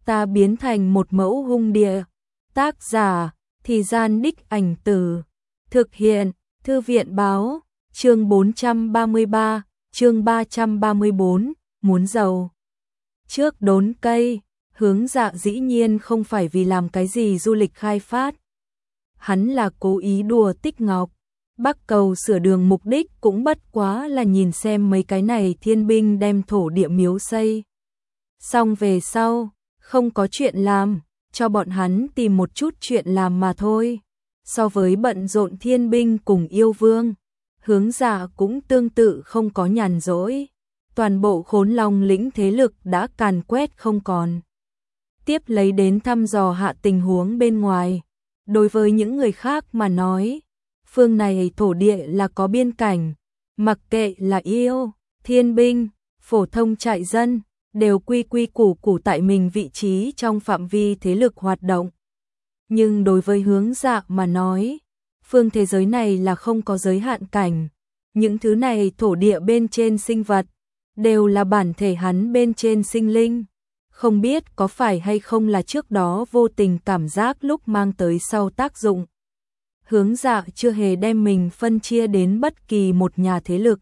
ta biến thành một mẫu hung địa. Tác giả, Thì Gian Đích Ảnh Tử. Thực hiện, Thư viện báo, chương 433, chương 334, muốn giàu. Trước đốn cây, Hướng Dạ dĩ nhiên không phải vì làm cái gì du lịch khai phát. Hắn là cố ý đùa Tích Ngọc. Bắc cầu sửa đường mục đích cũng bất quá là nhìn xem mấy cái này thiên binh đem thổ địa miếu xây. Xong về sau, không có chuyện làm, cho bọn hắn tìm một chút chuyện làm mà thôi. So với bận rộn thiên binh cùng yêu vương, Hướng Dạ cũng tương tự không có nhàn rỗi. Toàn bộ Khốn Long lĩnh thế lực đã càn quét không còn. Tiếp lấy đến thăm dò hạ tình huống bên ngoài. Đối với những người khác mà nói, phương này thổ địa là có biên cảnh, mặc kệ là yêu, thiên binh, phổ thông trại dân, đều quy quy củ củ tại mình vị trí trong phạm vi thế lực hoạt động. Nhưng đối với Hướng Dạ mà nói, phương thế giới này là không có giới hạn cảnh. Những thứ này thổ địa bên trên sinh vật, đều là bản thể hắn bên trên sinh linh. Không biết có phải hay không là trước đó vô tình cảm giác lúc mang tới sau tác dụng. Hướng Dạ chưa hề đem mình phân chia đến bất kỳ một nhà thế lực,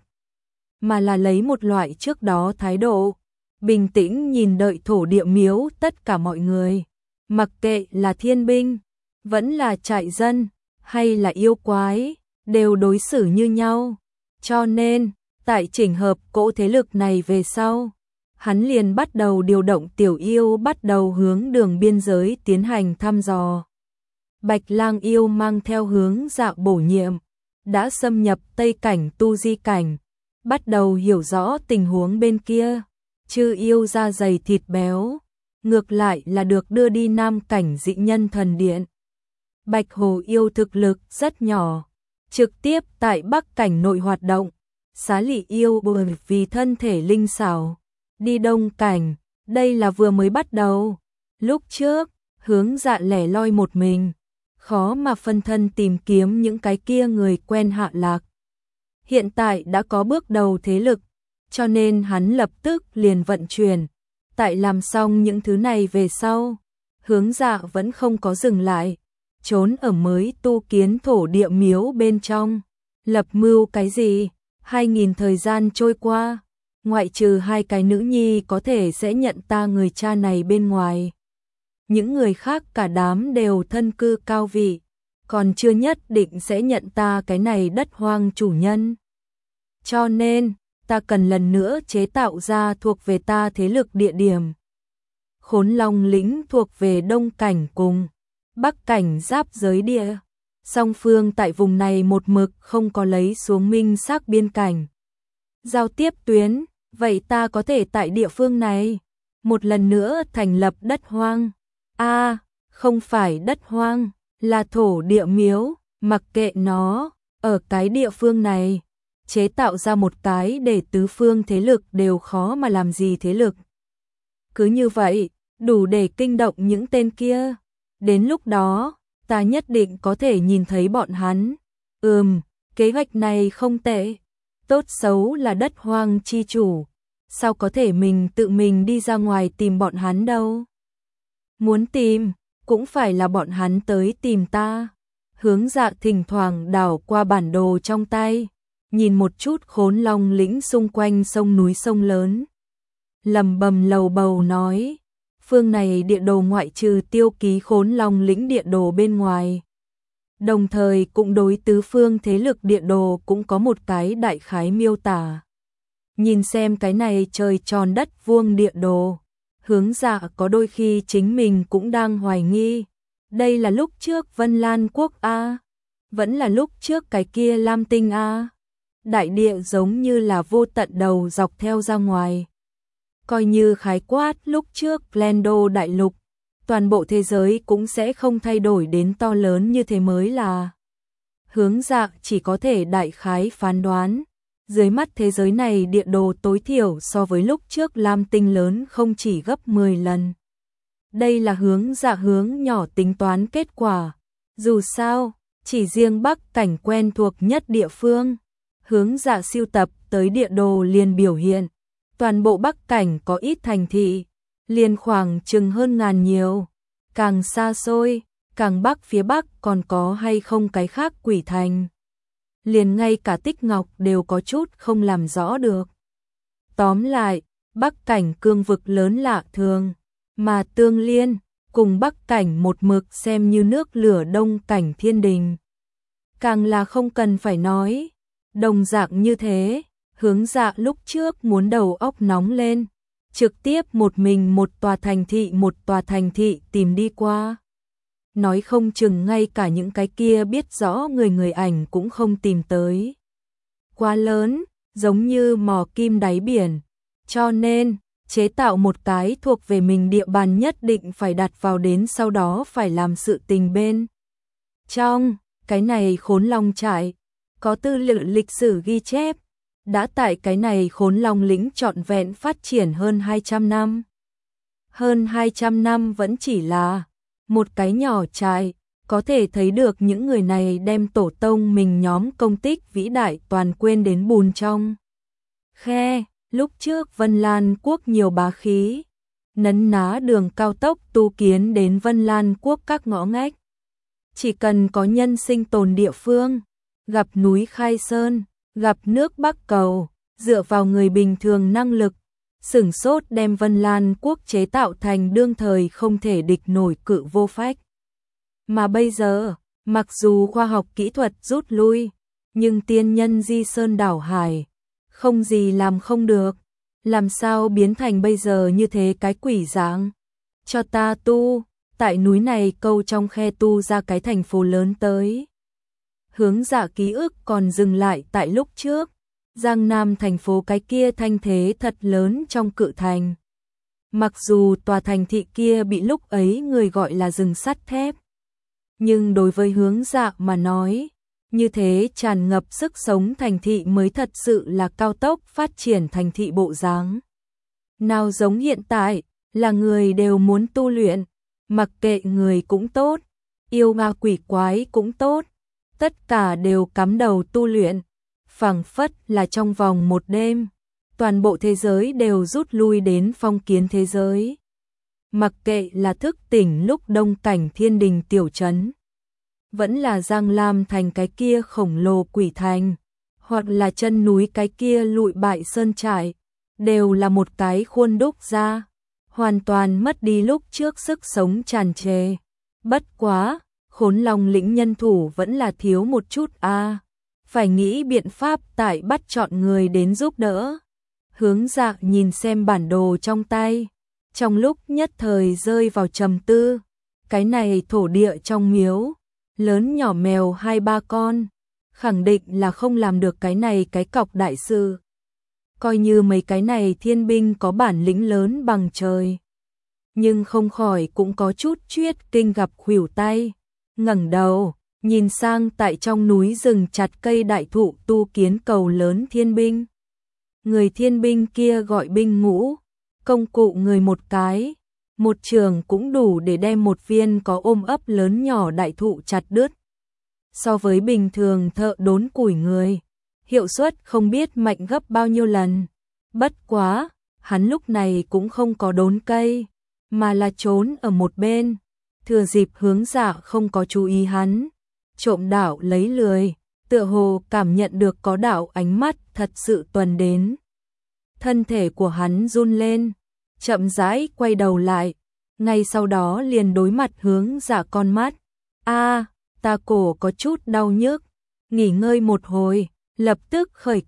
mà là lấy một loại trước đó thái độ, bình tĩnh nhìn đợi thổ địa miếu tất cả mọi người, mặc kệ là thiên binh, vẫn là trại dân, hay là yêu quái, đều đối xử như nhau. Cho nên, tại chỉnh hợp cỗ thế lực này về sau, hắn liền bắt đầu điều động tiểu yêu bắt đầu hướng đường biên giới tiến hành thăm dò. Bạch Lang yêu mang theo Hướng Dạ bổ nhiệm, đã xâm nhập Tây cảnh tu di cảnh, bắt đầu hiểu rõ tình huống bên kia. Chư yêu da dày thịt béo, ngược lại là được đưa đi Nam cảnh dị nhân thần điện. Bạch Hồ yêu thực lực rất nhỏ, trực tiếp tại Bắc cảnh nội hoạt động. Xá Lị yêu bởi vì thân thể linh xảo, đi Đông cảnh, đây là vừa mới bắt đầu. Lúc trước, Hướng Dạ lẻ loi một mình, khó mà phân thân tìm kiếm những cái kia người quen hạ lạc. Hiện tại đã có bước đầu thế lực, cho nên hắn lập tức liền vận chuyển. Tại làm xong những thứ này về sau, Hướng Dạ vẫn không có dừng lại, trốn ở mới tu kiến thổ địa miếu bên trong. Lập mưu cái gì? 2000 thời gian trôi qua, ngoại trừ 2 cái nữ nhi có thể sẽ nhận ta người cha này bên ngoài. Những người khác cả đám đều thân cư cao vị, còn chưa nhất định sẽ nhận ta cái này đất hoang chủ nhân. Cho nên, ta cần lần nữa chế tạo ra thuộc về ta thế lực địa điểm. Khốn Long lĩnh thuộc về Đông cảnh cùng Bắc cảnh giáp giới địa. Song phương tại vùng này một mực không có lấy xuống minh xác biên cảnh giao tiếp tuyến, vậy ta có thể tại địa phương này một lần nữa thành lập đất hoang. Không phải đất hoang, là thổ địa miếu, mặc kệ nó, ở cái địa phương này, chế tạo ra một cái để tứ phương thế lực đều khó mà làm gì thế lực. Cứ như vậy, đủ để kinh động những tên kia. Đến lúc đó, ta nhất định có thể nhìn thấy bọn hắn. Kế hoạch này không tệ. Tốt xấu là đất hoang chi chủ, sao có thể mình tự mình đi ra ngoài tìm bọn hắn đâu. Muốn tìm, cũng phải là bọn hắn tới tìm ta. Hướng Dạ thỉnh thoảng đảo qua bản đồ trong tay, nhìn một chút Khốn Long lĩnh xung quanh sông núi sông lớn. Lầm bầm lầu bầu nói, phương này địa đồ ngoại trừ tiêu ký Khốn Long lĩnh địa đồ bên ngoài, đồng thời cũng đối tứ phương thế lực địa đồ cũng có một cái đại khái miêu tả. Nhìn xem cái này trời tròn đất vuông địa đồ, Hướng Dạ có đôi khi chính mình cũng đang hoài nghi, đây là lúc trước Vân Lan quốc a, vẫn là lúc trước cái kia Lam Tinh a. Đại địa giống như là vô tận đầu dọc theo ra ngoài. Coi như khái quát lúc trước Glendo đại lục, toàn bộ thế giới cũng sẽ không thay đổi đến to lớn như thế mới là. Hướng Dạ chỉ có thể đại khái phán đoán, dưới mắt thế giới này địa đồ tối thiểu so với lúc trước Lam Tinh lớn không chỉ gấp 10 lần. Đây là Hướng Dạ hướng nhỏ tính toán kết quả. Dù sao, chỉ riêng Bắc cảnh quen thuộc nhất địa phương, Hướng Dạ sưu tập tới địa đồ liền biểu hiện. Toàn bộ Bắc cảnh có ít thành thị, liền khoảng chừng hơn ngàn nhiều. Càng xa xôi, càng bắc phía bắc còn có hay không cái khác quỷ thành. Liền ngay cả Tích Ngọc đều có chút không làm rõ được. Tóm lại, Bắc Cảnh cương vực lớn lạ thường, mà Tương Liên cùng Bắc Cảnh một mực xem như nước lửa Đông Cảnh Thiên Đình. Càng là không cần phải nói, đồng dạng như thế, Hướng Dạ lúc trước muốn đầu óc nóng lên, trực tiếp một mình một tòa thành thị tìm đi qua. Nói không chừng ngay cả những cái kia biết rõ người ảnh cũng không tìm tới. Quá lớn, giống như mò kim đáy biển, cho nên chế tạo một cái thuộc về mình địa bàn nhất định phải đặt vào đến sau đó phải làm sự tình bên. Trong cái này Khốn Long trại, có tư liệu lịch sử ghi chép, đã tại cái này Khốn Long lĩnh trọn vẹn phát triển hơn 200 năm. Hơn 200 năm vẫn chỉ là một cái nhỏ trại, có thể thấy được những người này đem tổ tông mình nhóm công tích vĩ đại toàn quên đến bùn trong khe. Lúc trước Vân Lan quốc nhiều bá khí, nấn ná đường cao tốc tu kiến đến Vân Lan quốc các ngõ ngách. Chỉ cần có nhân sinh tồn địa phương, gặp núi Khai Sơn, gặp nước Bắc Cầu, dựa vào người bình thường năng lực, sửng sốt đem Vân Lan quốc chế tạo thành đương thời không thể địch nổi cự vô phách. Mà bây giờ, mặc dù khoa học kỹ thuật rút lui, nhưng tiên nhân di sơn đảo hải, không gì làm không được, làm sao biến thành bây giờ như thế cái quỷ dạng. Cho ta tu, tại núi này câu trong khe tu ra cái thành phố lớn tới. Hướng Dạ ký ức còn dừng lại tại lúc trước, Giang Nam thành phố cái kia thanh thế thật lớn trong cự thành. Mặc dù tòa thành thị kia bị lúc ấy người gọi là rừng sắt thép, nhưng đối với Hướng Dạ mà nói, như thế tràn ngập sức sống thành thị mới thật sự là cao tốc phát triển thành thị bộ dáng. Nào giống hiện tại, là người đều muốn tu luyện, mặc kệ người cũng tốt, yêu ma quỷ quái cũng tốt, tất cả đều cắm đầu tu luyện, phảng phất là trong vòng một đêm, toàn bộ thế giới đều rút lui đến phong kiến thế giới. Mặc kệ là thức tỉnh lúc Đông Cảnh Thiên Đình tiểu trấn, vẫn là Giang Lam thành cái kia khổng lồ quỷ thành, hoặc là chân núi cái kia lụi bại sơn trại, đều là một cái khuôn đúc ra, hoàn toàn mất đi lúc trước sức sống tràn trề. Bất quá, Khốn Long lĩnh nhân thủ vẫn là thiếu một chút a, phải nghĩ biện pháp tại bắt chọn người đến giúp đỡ. Hướng Dạ nhìn xem bản đồ trong tay, trong lúc nhất thời rơi vào trầm tư, cái này thổ địa trong miếu, lớn nhỏ mèo 2-3 con, khẳng định là không làm được cái này cái cọc đại sự. Coi như mấy cái này thiên binh có bản lĩnh lớn bằng trời, nhưng không khỏi cũng có chút chuyết kinh gặp khuỷu tay, ngẩng đầu, nhìn sang tại trong núi rừng chặt cây đại thụ tu kiến cầu lớn thiên binh. Người thiên binh kia gọi binh ngũ, công cụ người một cái, một trường cũng đủ để đem một viên có ôm ấp lớn nhỏ đại thụ chặt đứt. So với bình thường thợ đốn củi người, hiệu suất không biết mạnh gấp bao nhiêu lần. Bất quá, hắn lúc này cũng không có đốn cây, mà là trốn ở một bên, thừa dịp Hướng Dạ không có chú ý hắn, trộm đạo lấy lười, tựa hồ cảm nhận được có đạo ánh mắt thật sự tuần đến. Thân thể của hắn run lên, chậm rãi quay đầu lại, ngay sau đó liền đối mặt Hướng Dạ con mắt. A, ta cổ có chút đau nhức, nghỉ ngơi một hồi, lập tức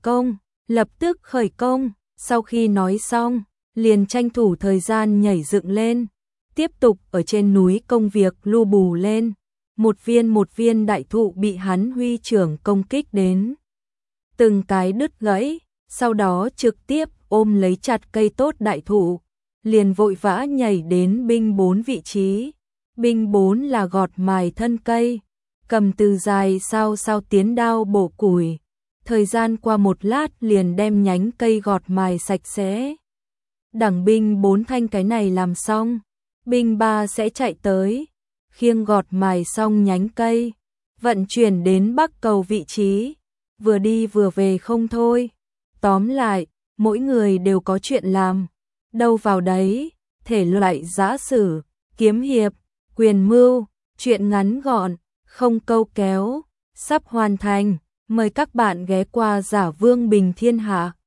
khởi công. Sau khi nói xong, liền tranh thủ thời gian nhảy dựng lên, tiếp tục ở trên núi công việc lu bù lên. Một viên đại thụ bị hắn huy trưởng công kích đến, từng cái đứt gãy, sau đó trực tiếp ôm lấy chặt cây tốt đại thụ, liền vội vã nhảy đến binh 4 vị trí. Binh 4 là gọt mài thân cây, cầm từ dài sao tiến đao bổ củi, thời gian qua một lát liền đem nhánh cây gọt mài sạch sẽ. Đẳng binh 4 thanh cái này làm xong, binh 3 sẽ chạy tới, khiêng gọt mài xong nhánh cây, vận chuyển đến Bắc Cầu vị trí, vừa đi vừa về không thôi. Tóm lại, mỗi người đều có chuyện làm, đâu vào đấy, thể loại giã sử, kiếm hiệp, quyền mưu, truyện ngắn gọn, không câu kéo, sắp hoàn thành. Mời các bạn ghé qua Giả Vương Bình Thiên Hạ.